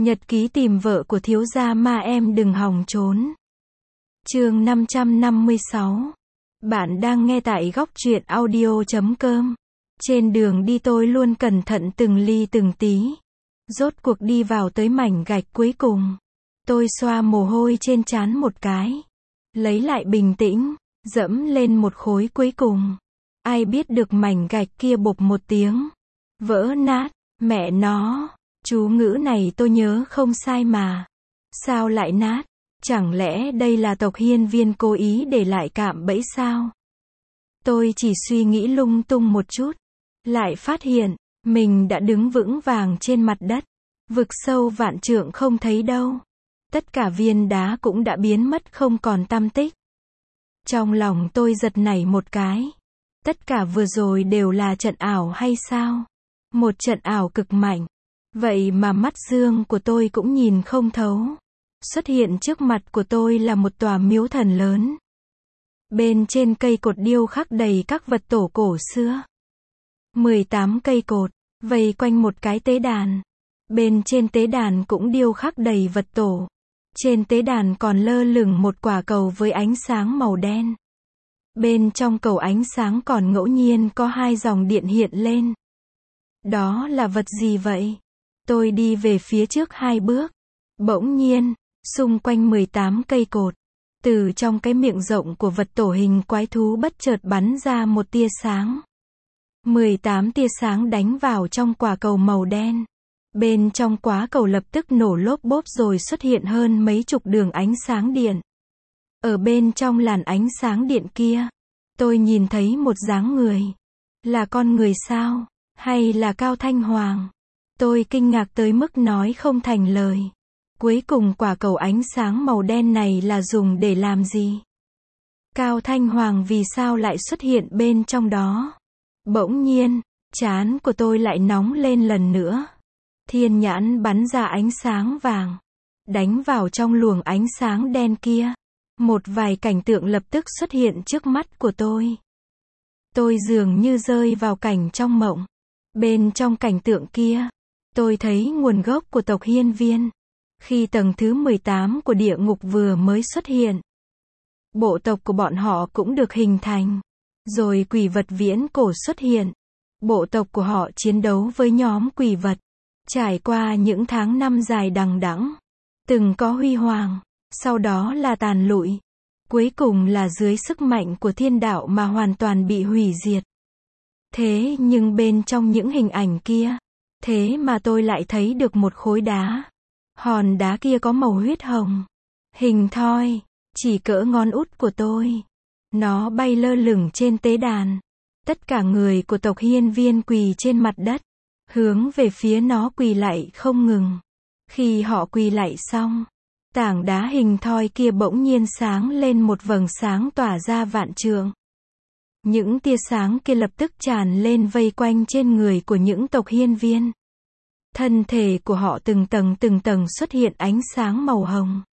Nhật ký tìm vợ của thiếu gia ma em đừng hòng trốn. Chương 556. Bạn đang nghe tại góc truyện audio.com. Trên đường đi tôi luôn cẩn thận từng ly từng tí. Rốt cuộc đi vào tới mảnh gạch cuối cùng. Tôi xoa mồ hôi trên trán một cái. Lấy lại bình tĩnh, dẫm lên một khối cuối cùng. Ai biết được mảnh gạch kia bộp một tiếng. Vỡ nát, mẹ nó. Chú ngữ này tôi nhớ không sai mà. Sao lại nát? Chẳng lẽ đây là tộc hiên viên cố ý để lại cạm bẫy sao? Tôi chỉ suy nghĩ lung tung một chút. Lại phát hiện, mình đã đứng vững vàng trên mặt đất. Vực sâu vạn trượng không thấy đâu. Tất cả viên đá cũng đã biến mất không còn tăm tích. Trong lòng tôi giật nảy một cái. Tất cả vừa rồi đều là trận ảo hay sao? Một trận ảo cực mạnh. Vậy mà mắt dương của tôi cũng nhìn không thấu. Xuất hiện trước mặt của tôi là một tòa miếu thần lớn. Bên trên cây cột điêu khắc đầy các vật tổ cổ xưa. 18 cây cột, vây quanh một cái tế đàn. Bên trên tế đàn cũng điêu khắc đầy vật tổ. Trên tế đàn còn lơ lửng một quả cầu với ánh sáng màu đen. Bên trong cầu ánh sáng còn ngẫu nhiên có hai dòng điện hiện lên. Đó là vật gì vậy? Tôi đi về phía trước 2 bước. Bỗng nhiên, xung quanh 18 cây cột, từ trong cái miệng rộng của vật tổ hình quái thú bất chợt bắn ra một tia sáng. 18 tia sáng đánh vào trong quả cầu màu đen. Bên trong quả cầu lập tức nổ lốp bốp rồi xuất hiện hơn mấy chục đường ánh sáng điện. Ở bên trong làn ánh sáng điện kia, tôi nhìn thấy một dáng người. Là con người sao? Hay là Cao Thanh Hoàng? Tôi kinh ngạc tới mức nói không thành lời. Cuối cùng quả cầu ánh sáng màu đen này là dùng để làm gì? Cao Thanh Hoàng vì sao lại xuất hiện bên trong đó? Bỗng nhiên, trán của tôi lại nóng lên lần nữa. Thiên nhãn bắn ra ánh sáng vàng, đánh vào trong luồng ánh sáng đen kia. Một vài cảnh tượng lập tức xuất hiện trước mắt của tôi. Tôi dường như rơi vào cảnh trong mộng. Bên trong cảnh tượng kia, tôi thấy nguồn gốc của tộc hiên viên. Khi tầng thứ 18 của địa ngục vừa mới xuất hiện, bộ tộc của bọn họ cũng được hình thành. Rồi quỷ vật viễn cổ xuất hiện. Bộ tộc của họ chiến đấu với nhóm quỷ vật. Trải qua những tháng năm dài đằng đẵng. Từng có huy hoàng, sau đó là tàn lụi. Cuối cùng là dưới sức mạnh của thiên đạo mà hoàn toàn bị hủy diệt. Thế nhưng bên trong những hình ảnh kia, thế mà tôi lại thấy được một khối đá. Hòn đá kia có màu huyết hồng. Hình thoi, chỉ cỡ ngón út của tôi. Nó bay lơ lửng trên tế đàn. Tất cả người của tộc hiên viên quỳ trên mặt đất. Hướng về phía nó quỳ lạy không ngừng. Khi họ quỳ lạy xong, tảng đá hình thoi kia bỗng nhiên sáng lên một vầng sáng tỏa ra vạn trượng. Những tia sáng kia lập tức tràn lên vây quanh trên người của những tộc hiên viên. Thân thể của họ từng tầng xuất hiện ánh sáng màu hồng.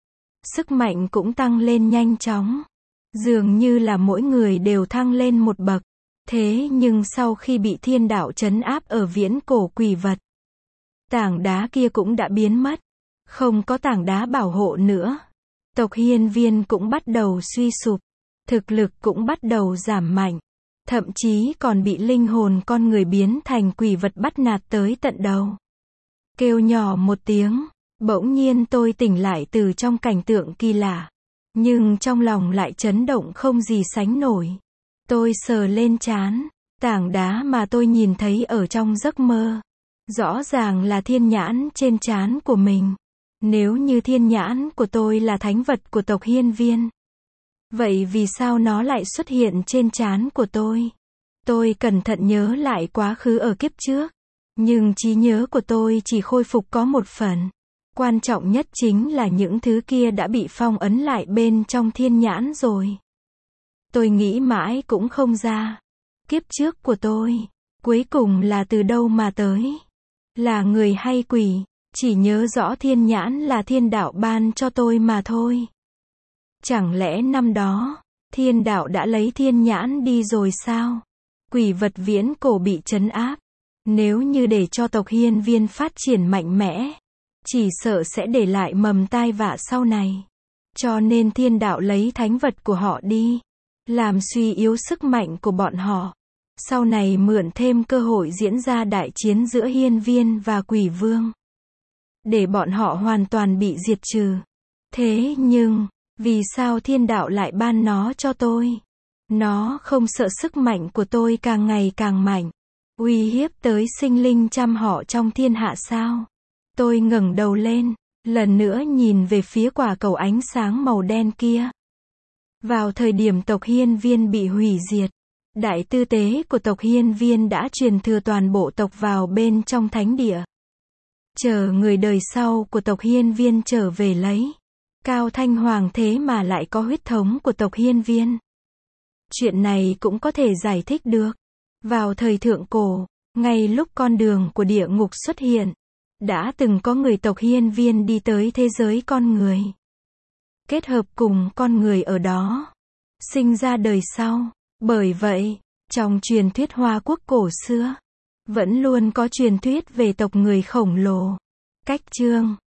Sức mạnh cũng tăng lên nhanh chóng. Dường như là mỗi người đều thăng lên một bậc. Thế nhưng sau khi bị thiên đạo trấn áp ở viễn cổ quỷ vật, tảng đá kia cũng đã biến mất. Không có tảng đá bảo hộ nữa. Tộc hiên viên cũng bắt đầu suy sụp. Thực lực cũng bắt đầu giảm mạnh. Thậm chí còn bị linh hồn con người biến thành quỷ vật bắt nạt tới tận đầu. Kêu nhỏ một tiếng, bỗng nhiên tôi tỉnh lại từ trong cảnh tượng kỳ lạ. Nhưng trong lòng lại chấn động không gì sánh nổi. Tôi sờ lên trán, tảng đá mà tôi nhìn thấy ở trong giấc mơ. Rõ ràng là thiên nhãn trên trán của mình. Nếu như thiên nhãn của tôi là thánh vật của tộc hiên viên, vậy vì sao nó lại xuất hiện trên trán của tôi? Tôi cẩn thận nhớ lại quá khứ ở kiếp trước. Nhưng trí nhớ của tôi chỉ khôi phục có một phần. Quan trọng nhất chính là những thứ kia đã bị phong ấn lại bên trong thiên nhãn rồi. Tôi nghĩ mãi cũng không ra. Kiếp trước của tôi, cuối cùng là từ đâu mà tới? Là người hay quỷ? Chỉ nhớ rõ thiên nhãn là thiên đạo ban cho tôi mà thôi. Chẳng lẽ năm đó, thiên đạo đã lấy thiên nhãn đi rồi sao? Quỷ vật viễn cổ bị trấn áp. Nếu như để cho tộc hiên viên phát triển mạnh mẽ, chỉ sợ sẽ để lại mầm tai vạ sau này. Cho nên thiên đạo lấy thánh vật của họ đi, làm suy yếu sức mạnh của bọn họ. Sau này mượn thêm cơ hội diễn ra đại chiến giữa hiên viên và quỷ vương, để bọn họ hoàn toàn bị diệt trừ. Thế nhưng, vì sao thiên đạo lại ban nó cho tôi? Nó không sợ sức mạnh của tôi càng ngày càng mạnh, uy hiếp tới sinh linh trăm họ trong thiên hạ sao? Tôi ngẩng đầu lên, lần nữa nhìn về phía quả cầu ánh sáng màu đen kia. Vào thời điểm tộc hiên viên bị hủy diệt, đại tư tế của tộc hiên viên đã truyền thừa toàn bộ tộc vào bên trong thánh địa, chờ người đời sau của tộc hiên viên trở về lấy. Cao Thanh Hoàng thế mà lại có huyết thống của tộc hiên viên. Chuyện này cũng có thể giải thích được. Vào thời thượng cổ, ngay lúc con đường của địa ngục xuất hiện, đã từng có người tộc hiên viên đi tới thế giới con người, kết hợp cùng con người ở đó, sinh ra đời sau. Bởi vậy, trong truyền thuyết Hoa Quốc cổ xưa, vẫn luôn có truyền thuyết về tộc người khổng lồ. Cách chương